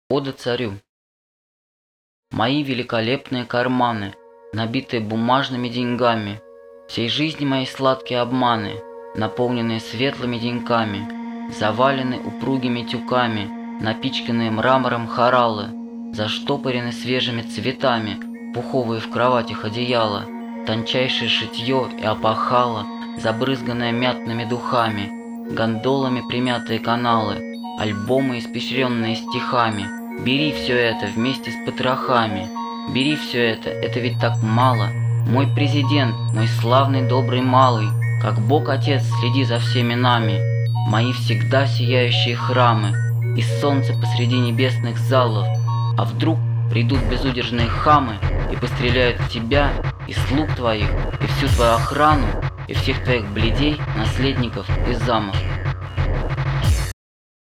Ода царю. Мои великолепные карманы, набитые бумажными деньгами, всей жизни мои сладкие обманы, наполненные светлыми деньками, завалены упругими тюками, напичканные мрамором хоралы, заштопорены свежими цветами, пуховые в кроватях одеяла, тончайшее шитье и опахало, забрызганное мятными духами, гондолами примятые каналы, альбомы, испещренные стихами. Бери все это вместе с потрохами. Бери все это ведь так мало. Мой президент, мой славный добрый малый, как Бог-Отец, следи за всеми нами. Мои всегда сияющие храмы и солнце посреди небесных залов. А вдруг придут безудержные хамы и постреляют в тебя и слуг твоих, и всю твою охрану, и всех твоих блядей, наследников и замов.